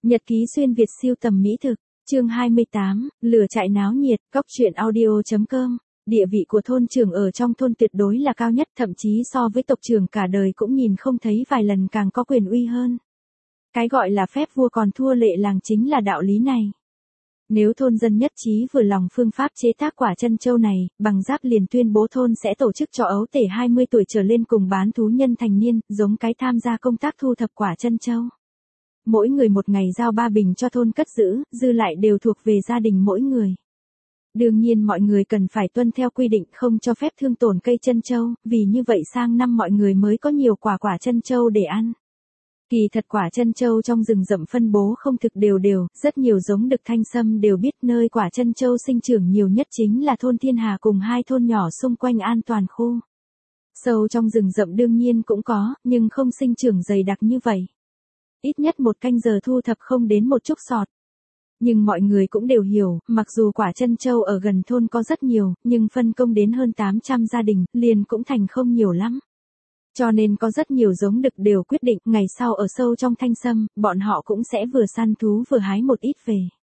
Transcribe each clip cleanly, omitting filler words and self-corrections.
Nhật ký xuyên Việt siêu tầm mỹ thực, chương 28, lửa trại náo nhiệt, cóc truyện audio.com. Địa vị của thôn trưởng ở trong thôn tuyệt đối là cao nhất, thậm chí so với tộc trưởng cả đời cũng nhìn không thấy vài lần càng có quyền uy hơn. Cái gọi là phép vua còn thua lệ làng chính là đạo lý này. Nếu thôn dân nhất trí vừa lòng phương pháp chế tác quả trân châu này, bằng giáp liền tuyên bố thôn sẽ tổ chức cho ấu tể 20 tuổi trở lên cùng bán thú nhân thành niên, giống cái tham gia công tác thu thập quả trân châu. Mỗi người một ngày giao 3 bình cho thôn cất giữ, dư lại đều thuộc về gia đình mỗi người. Đương nhiên mọi người cần phải tuân theo quy định không cho phép thương tổn cây trân châu, vì như vậy sang năm mọi người mới có nhiều quả trân châu để ăn. Kỳ thật quả trân châu trong rừng rậm phân bố không thực đều, rất nhiều giống đực Thanh Sâm đều biết nơi quả trân châu sinh trưởng nhiều nhất chính là thôn Thiên Hà cùng 2 thôn nhỏ xung quanh an toàn khu. Sâu trong rừng rậm đương nhiên cũng có, nhưng không sinh trưởng dày đặc như vậy. Ít nhất 1 canh giờ thu thập không đến một chút sọt. Nhưng mọi người cũng đều hiểu, mặc dù quả trân châu ở gần thôn có rất nhiều, nhưng phân công đến hơn 800 gia đình, liền cũng thành không nhiều lắm. Cho nên có rất nhiều giống đực đều quyết định ngày sau ở sâu trong Thanh Sâm, bọn họ cũng sẽ vừa săn thú vừa hái một ít về.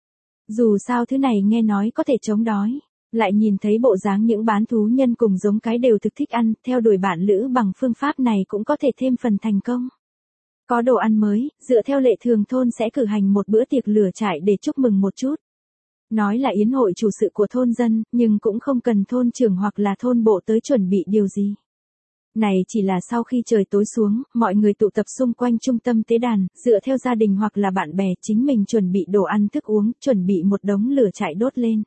Dù sao thứ này nghe nói có thể chống đói, lại nhìn thấy bộ dáng những bán thú nhân cùng giống cái đều thực thích ăn, theo đuổi bạn lữ bằng phương pháp này cũng có thể thêm phần thành công. Có đồ ăn mới, dựa theo lệ thường thôn sẽ cử hành một bữa tiệc lửa trại để chúc mừng một chút. Nói là yến hội chủ sự của thôn dân, nhưng cũng không cần thôn trưởng hoặc là thôn bộ tới chuẩn bị điều gì. Này chỉ là sau khi trời tối xuống, mọi người tụ tập xung quanh trung tâm tế đàn, dựa theo gia đình hoặc là bạn bè chính mình chuẩn bị đồ ăn thức uống, chuẩn bị một đống lửa trại đốt lên.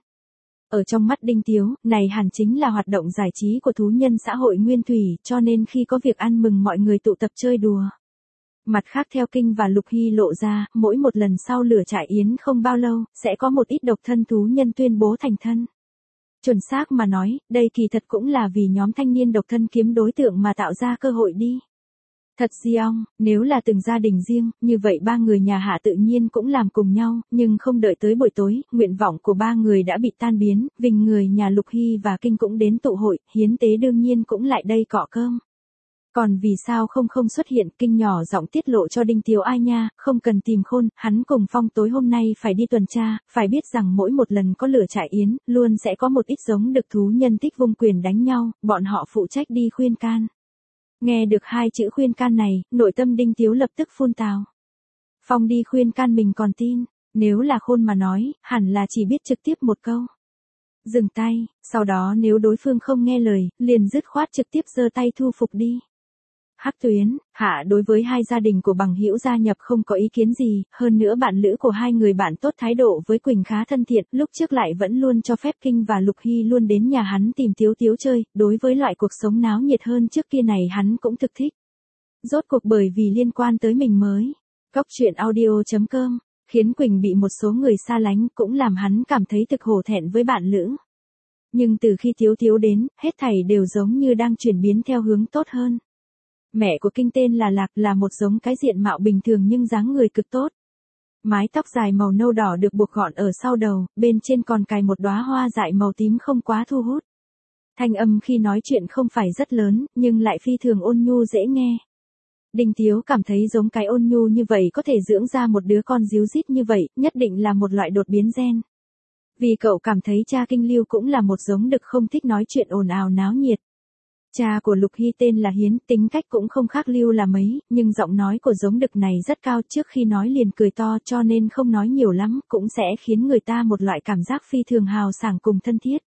Ở trong mắt Đinh Tiếu, này hẳn chính là hoạt động giải trí của thú nhân xã hội nguyên thủy, cho nên khi có việc ăn mừng mọi người tụ tập chơi đùa. Mặt khác theo Kinh và Lục Hy lộ ra, mỗi một lần sau lửa trại yến không bao lâu, sẽ có một ít độc thân thú nhân tuyên bố thành thân. Chuẩn xác mà nói, đây kỳ thật cũng là vì nhóm thanh niên độc thân kiếm đối tượng mà tạo ra cơ hội đi. Thật riêng, nếu là từng gia đình riêng, như vậy 3 người nhà Hạ tự nhiên cũng làm cùng nhau, nhưng không đợi tới buổi tối, nguyện vọng của 3 người đã bị tan biến, Vinh người nhà Lục Hy và Kinh cũng đến tụ hội, hiến tế đương nhiên cũng lại đây cọ cơm. Còn vì sao không xuất hiện, Kinh nhỏ giọng tiết lộ cho Đinh Tiếu ai nha, không cần tìm khôn, hắn cùng Phong tối hôm nay phải đi tuần tra, phải biết rằng mỗi một lần có lửa trại yến, luôn sẽ có một ít giống đực thú nhân thích vung quyền đánh nhau, bọn họ phụ trách đi khuyên can. Nghe được 2 chữ khuyên can này, nội tâm Đinh Tiếu lập tức phun tào. Phong đi khuyên can mình còn tin, nếu là khôn mà nói, hẳn là chỉ biết trực tiếp một câu. Dừng tay, sau đó nếu đối phương không nghe lời, liền dứt khoát trực tiếp giơ tay thu phục đi. Hắc Tuyến, Hạ đối với 2 gia đình của bằng hữu gia nhập không có ý kiến gì, hơn nữa bạn lữ của 2 người bạn tốt thái độ với Quỳnh khá thân thiện, lúc trước lại vẫn luôn cho phép Kinh và Lục Hy luôn đến nhà hắn tìm Tiếu Tiếu chơi, đối với loại cuộc sống náo nhiệt hơn trước kia này hắn cũng thực thích. Rốt cuộc bởi vì liên quan tới mình mới, cóc truyện audio.com, khiến Quỳnh bị một số người xa lánh cũng làm hắn cảm thấy thực hổ thẹn với bạn lữ. Nhưng từ khi Tiếu Tiếu đến, hết thảy đều giống như đang chuyển biến theo hướng tốt hơn. Mẹ của Kinh tên là Lạc, là một giống cái diện mạo bình thường nhưng dáng người cực tốt. Mái tóc dài màu nâu đỏ được buộc gọn ở sau đầu, bên trên còn cài một đóa hoa dại màu tím không quá thu hút. Thanh âm khi nói chuyện không phải rất lớn, nhưng lại phi thường ôn nhu dễ nghe. Đinh Tiếu cảm thấy giống cái ôn nhu như vậy có thể dưỡng ra một đứa con díu dít như vậy, nhất định là một loại đột biến gen. Vì cậu cảm thấy cha Kinh Lưu cũng là một giống đực không thích nói chuyện ồn ào náo nhiệt. Cha của Lục Hy tên là Hiến, tính cách cũng không khác Lưu là mấy, nhưng giọng nói của giống đực này rất cao, trước khi nói liền cười to, cho nên không nói nhiều lắm, cũng sẽ khiến người ta một loại cảm giác phi thường hào sảng cùng thân thiết.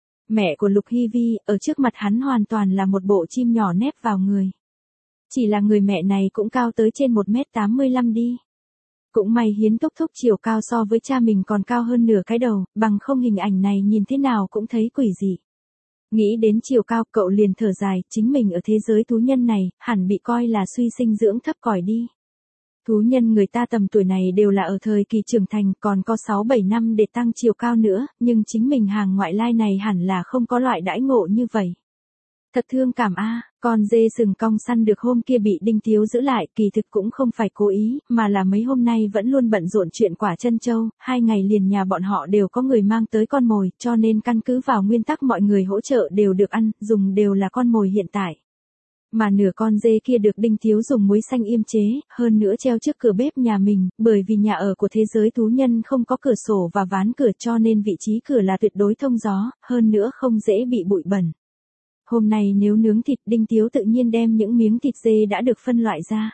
Mẹ của Lục Hy Vi, ở trước mặt hắn hoàn toàn là một bộ chim nhỏ nép vào người. Chỉ là người mẹ này cũng cao tới trên 1m85 đi. Cũng may Hiến thúc thúc chiều cao so với cha mình còn cao hơn nửa cái đầu, bằng không hình ảnh này nhìn thế nào cũng thấy quỷ dị. Nghĩ đến chiều cao, cậu liền thở dài, chính mình ở thế giới thú nhân này, hẳn bị coi là suy sinh dưỡng thấp cỏi đi. Thú nhân người ta tầm tuổi này đều là ở thời kỳ trưởng thành, còn có 6-7 năm để tăng chiều cao nữa, nhưng chính mình hàng ngoại lai này hẳn là không có loại đãi ngộ như vậy. Thật thương cảm a, con dê sừng cong săn được hôm kia bị Đinh Tiếu giữ lại, kỳ thực cũng không phải cố ý, mà là mấy hôm nay vẫn luôn bận rộn chuyện quả trân châu, 2 ngày liền nhà bọn họ đều có người mang tới con mồi, cho nên căn cứ vào nguyên tắc mọi người hỗ trợ đều được ăn, dùng đều là con mồi hiện tại. Mà nửa con dê kia được Đinh Tiếu dùng muối xanh yêm chế, hơn nữa treo trước cửa bếp nhà mình, bởi vì nhà ở của thế giới thú nhân không có cửa sổ và ván cửa cho nên vị trí cửa là tuyệt đối thông gió, hơn nữa không dễ bị bụi bẩn. Hôm nay nếu nướng thịt, Đinh Tiếu tự nhiên đem những miếng thịt dê đã được phân loại ra.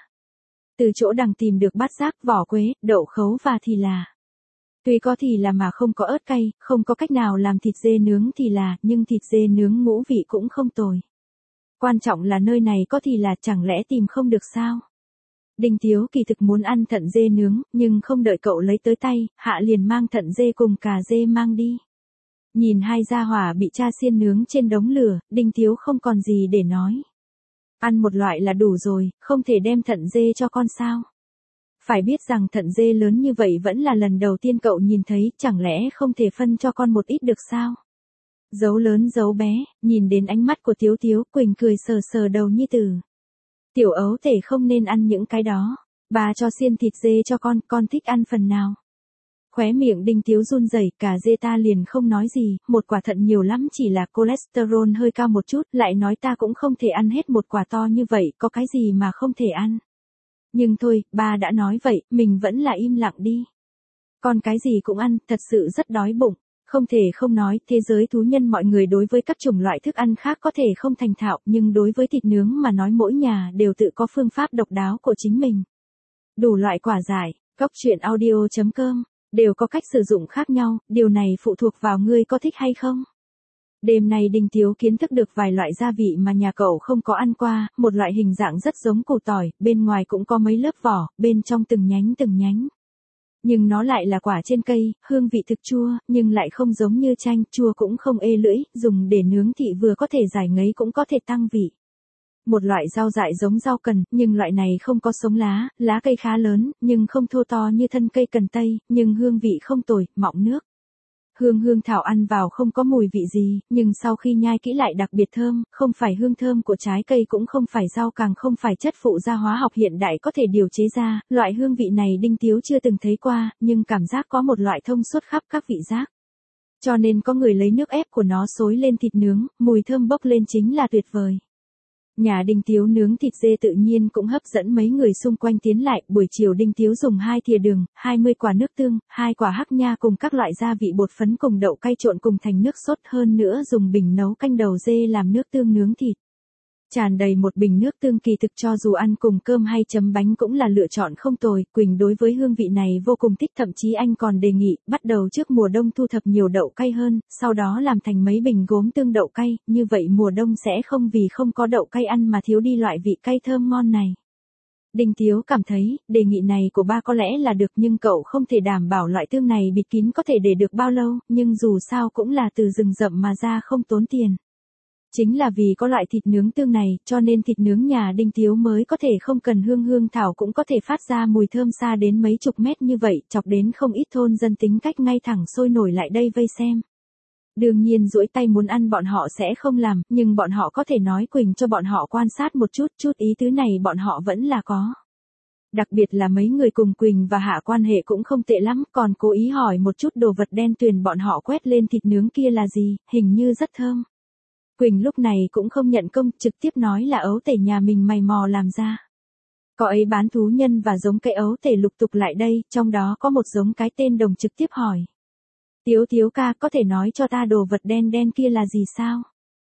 Từ chỗ đằng tìm được bát giác, vỏ quế, đậu khấu và thì là. Tuy có thì là mà không có ớt cay, không có cách nào làm thịt dê nướng thì là, nhưng thịt dê nướng ngũ vị cũng không tồi. Quan trọng là nơi này có thì là, chẳng lẽ tìm không được sao? Đinh Tiếu kỳ thực muốn ăn thận dê nướng, nhưng không đợi cậu lấy tới tay, Hạ liền mang thận dê cùng cà dê mang đi. Nhìn hai gia hỏa bị cha xiên nướng trên đống lửa, Đinh Tiếu không còn gì để nói. Ăn một loại là đủ rồi, không thể đem thận dê cho con sao? Phải biết rằng thận dê lớn như vậy vẫn là lần đầu tiên cậu nhìn thấy, chẳng lẽ không thể phân cho con một ít được sao? Dấu lớn dấu bé, nhìn đến ánh mắt của Tiếu Tiếu, Quỳnh cười sờ sờ đầu nhi tử. Tiểu ấu tể không nên ăn những cái đó, bà cho xiên thịt dê cho con thích ăn phần nào? Khóe miệng Đinh Tiếu run rẩy, cả dê ta liền không nói gì, một quả thận nhiều lắm chỉ là cholesterol hơi cao một chút, lại nói ta cũng không thể ăn hết một quả to như vậy, có cái gì mà không thể ăn. Nhưng thôi, ba đã nói vậy, mình vẫn là im lặng đi. Con cái gì cũng ăn, thật sự rất đói bụng. Không thể không nói, thế giới thú nhân mọi người đối với các chủng loại thức ăn khác có thể không thành thạo, nhưng đối với thịt nướng mà nói mỗi nhà đều tự có phương pháp độc đáo của chính mình. Đủ loại quả dại, góc truyện audio.com, đều có cách sử dụng khác nhau, điều này phụ thuộc vào ngươi có thích hay không. Đêm nay Đinh Tiếu kiến thức được vài loại gia vị mà nhà cậu không có ăn qua, một loại hình dạng rất giống củ tỏi, bên ngoài cũng có mấy lớp vỏ, bên trong từng nhánh. Nhưng nó lại là quả trên cây, hương vị thực chua, nhưng lại không giống như chanh, chua cũng không ê lưỡi, dùng để nướng thị vừa có thể giải ngấy cũng có thể tăng vị. Một loại rau dại giống rau cần, nhưng loại này không có sống lá cây khá lớn, nhưng không thô to như thân cây cần tây, nhưng hương vị không tồi, mọng nước. Hương thảo ăn vào không có mùi vị gì, nhưng sau khi nhai kỹ lại đặc biệt thơm, không phải hương thơm của trái cây cũng không phải rau càng không phải chất phụ gia hóa học hiện đại có thể điều chế ra, loại hương vị này Đinh Tiếu chưa từng thấy qua, nhưng cảm giác có một loại thông suốt khắp các vị giác. Cho nên có người lấy nước ép của nó xối lên thịt nướng, mùi thơm bốc lên chính là tuyệt vời. Nhà Đinh Tiếu nướng thịt dê tự nhiên cũng hấp dẫn mấy người xung quanh tiến lại, buổi chiều Đinh Tiếu dùng 2 thìa đường, 20 quả nước tương, 2 quả hắc nha cùng các loại gia vị bột phấn cùng đậu cay trộn cùng thành nước sốt, hơn nữa dùng bình nấu canh đầu dê làm nước tương nướng thịt. Tràn đầy một bình nước tương kỳ thực cho dù ăn cùng cơm hay chấm bánh cũng là lựa chọn không tồi, Quỳnh đối với hương vị này vô cùng thích, thậm chí anh còn đề nghị, bắt đầu trước mùa đông thu thập nhiều đậu cay hơn, sau đó làm thành mấy bình gốm tương đậu cay, như vậy mùa đông sẽ không vì không có đậu cay ăn mà thiếu đi loại vị cay thơm ngon này. Đinh Tiếu cảm thấy, đề nghị này của ba có lẽ là được nhưng cậu không thể đảm bảo loại tương này bịt kín có thể để được bao lâu, nhưng dù sao cũng là từ rừng rậm mà ra không tốn tiền. Chính là vì có loại thịt nướng tương này, cho nên thịt nướng nhà Đinh Tiếu mới có thể không cần hương thảo cũng có thể phát ra mùi thơm xa đến mấy chục mét như vậy, chọc đến không ít thôn dân tính cách ngay thẳng sôi nổi lại đây vây xem. Đương nhiên duỗi tay muốn ăn bọn họ sẽ không làm, nhưng bọn họ có thể nói Quỳnh cho bọn họ quan sát một chút ý tứ này bọn họ vẫn là có. Đặc biệt là mấy người cùng Quỳnh và Hạ quan hệ cũng không tệ lắm, còn cố ý hỏi một chút đồ vật đen tuyền bọn họ quét lên thịt nướng kia là gì, hình như rất thơm. Quỳnh lúc này cũng không nhận công, trực tiếp nói là ấu tể nhà mình mày mò làm ra. Có ấy bán thú nhân và giống cây ấu tể lục tục lại đây, trong đó có một giống cái tên Đồng trực tiếp hỏi. Tiếu ca có thể nói cho ta đồ vật đen kia là gì sao?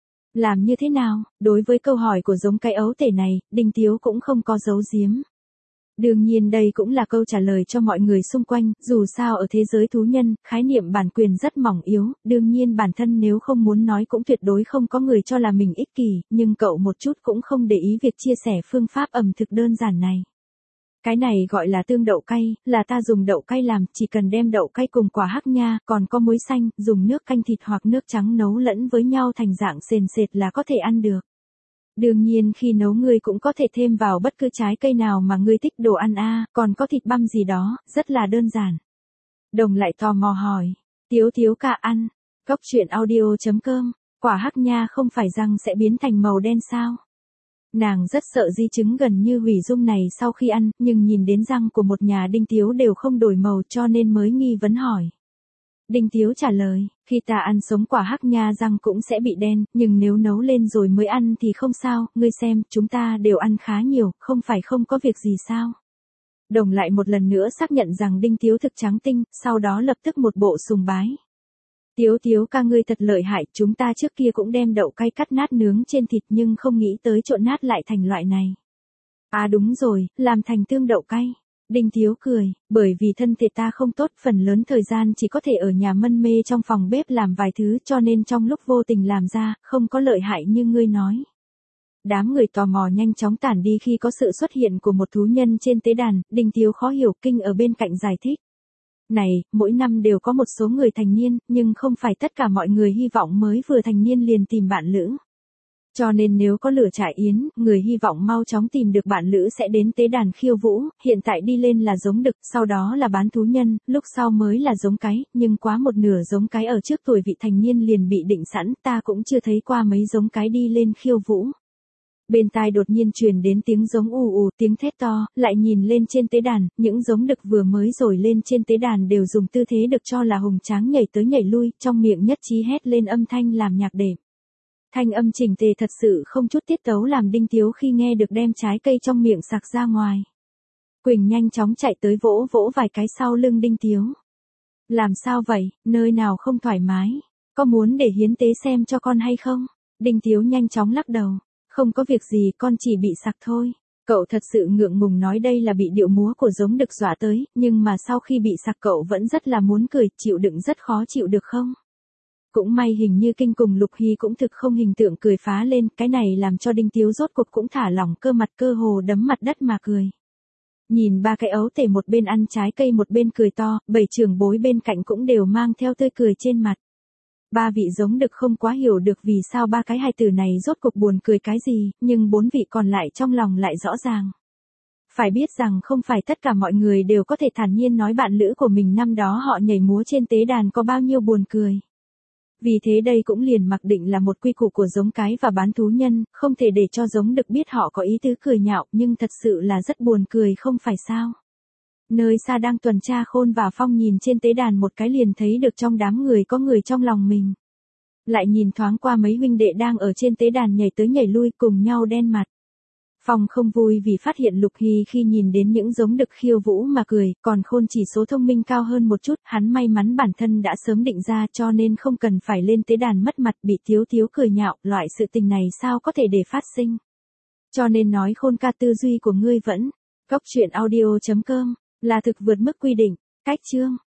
Làm như thế nào? Đối với câu hỏi của giống cái ấu tể này, Đinh Tiếu cũng không có giấu giếm. Đương nhiên đây cũng là câu trả lời cho mọi người xung quanh, dù sao ở thế giới thú nhân, khái niệm bản quyền rất mỏng yếu, đương nhiên bản thân nếu không muốn nói cũng tuyệt đối không có người cho là mình ích kỷ, nhưng cậu một chút cũng không để ý việc chia sẻ phương pháp ẩm thực đơn giản này. Cái này gọi là tương đậu cay, là ta dùng đậu cay làm, chỉ cần đem đậu cay cùng quả hắc nha, còn có muối xanh, dùng nước canh thịt hoặc nước trắng nấu lẫn với nhau thành dạng sền sệt là có thể ăn được. Đương nhiên khi nấu ngươi cũng có thể thêm vào bất cứ trái cây nào mà ngươi thích đồ ăn còn có thịt băm gì đó, rất là đơn giản. Đồng lại tò mò hỏi, Tiếu ca ăn, góc truyện audio.com, quả hắc nha không phải răng sẽ biến thành màu đen sao? Nàng rất sợ di chứng gần như hủy dung này sau khi ăn, nhưng nhìn đến răng của một nhà Đinh Tiếu đều không đổi màu cho nên mới nghi vấn hỏi. Đinh Tiếu trả lời, khi ta ăn sống quả hắc nha răng cũng sẽ bị đen, nhưng nếu nấu lên rồi mới ăn thì không sao, ngươi xem, chúng ta đều ăn khá nhiều, không phải không có việc gì sao. Đồng lại một lần nữa xác nhận rằng Đinh Tiếu thực trắng tinh, sau đó lập tức một bộ sùng bái. Tiếu ca ngươi thật lợi hại, chúng ta trước kia cũng đem đậu cay cắt nát nướng trên thịt nhưng không nghĩ tới trộn nát lại thành loại này. À đúng rồi, làm thành tương đậu cay. Đinh Tiếu cười, bởi vì thân thể ta không tốt, phần lớn thời gian chỉ có thể ở nhà mân mê trong phòng bếp làm vài thứ cho nên trong lúc vô tình làm ra, không có lợi hại như ngươi nói. Đám người tò mò nhanh chóng tản đi khi có sự xuất hiện của một thú nhân trên tế đàn, Đinh Tiếu khó hiểu, Kinh ở bên cạnh giải thích. Này, mỗi năm đều có một số người thành niên, nhưng không phải tất cả mọi người hy vọng mới vừa thành niên liền tìm bạn lữ. Cho nên nếu có lửa trại yến, người hy vọng mau chóng tìm được bạn lữ sẽ đến tế đàn khiêu vũ, hiện tại đi lên là giống đực, sau đó là bán thú nhân, lúc sau mới là giống cái, nhưng quá một nửa giống cái ở trước tuổi vị thành niên liền bị định sẵn, ta cũng chưa thấy qua mấy giống cái đi lên khiêu vũ. Bên tai đột nhiên truyền đến tiếng giống ù ù, tiếng thét to, lại nhìn lên trên tế đàn, những giống đực vừa mới rồi lên trên tế đàn đều dùng tư thế được cho là hùng tráng nhảy tới nhảy lui, trong miệng nhất trí hét lên âm thanh làm nhạc đệm. Thanh âm chỉnh tề thật sự không chút tiết tấu làm Đinh Tiếu khi nghe được đem trái cây trong miệng sặc ra ngoài. Quỳnh nhanh chóng chạy tới vỗ vỗ vài cái sau lưng Đinh Tiếu. Làm sao vậy, nơi nào không thoải mái, có muốn để hiến tế xem cho con hay không? Đinh Tiếu nhanh chóng lắc đầu. Không có việc gì, con chỉ bị sặc thôi. Cậu thật sự ngượng ngùng nói đây là bị điệu múa của giống đực dọa tới, nhưng mà sau khi bị sặc cậu vẫn rất là muốn cười, chịu đựng rất khó chịu được không? Cũng may hình như Kinh cùng Lục Hy cũng thực không hình tượng cười phá lên, cái này làm cho Đinh Tiếu rốt cuộc cũng thả lỏng cơ mặt, cơ hồ đấm mặt đất mà cười. Nhìn ba cái ấu tể một bên ăn trái cây một bên cười to, 7 trưởng bối bên cạnh cũng đều mang theo tươi cười trên mặt. Ba vị giống đực không quá hiểu được vì sao ba cái hài tử này rốt cuộc buồn cười cái gì, nhưng 4 vị còn lại trong lòng lại rõ ràng. Phải biết rằng không phải tất cả mọi người đều có thể thản nhiên nói bạn lữ của mình năm đó họ nhảy múa trên tế đàn có bao nhiêu buồn cười. Vì thế đây cũng liền mặc định là một quy củ của giống cái và bán thú nhân, không thể để cho giống đực biết họ có ý tứ cười nhạo, nhưng thật sự là rất buồn cười không phải sao. Nơi xa đang tuần tra Khôn và Phong nhìn trên tế đàn một cái liền thấy được trong đám người có người trong lòng mình. Lại nhìn thoáng qua mấy huynh đệ đang ở trên tế đàn nhảy tới nhảy lui cùng nhau đen mặt. Phong không vui vì phát hiện Lục Hy khi nhìn đến những giống đực khiêu vũ mà cười, còn Khôn chỉ số thông minh cao hơn một chút, hắn may mắn bản thân đã sớm định ra cho nên không cần phải lên tế đàn mất mặt bị Tiếu cười nhạo, loại sự tình này sao có thể để phát sinh. Cho nên nói Khôn ca, tư duy của ngươi vẫn, góc truyện audio.com, là thực vượt mức quy định, cách chương.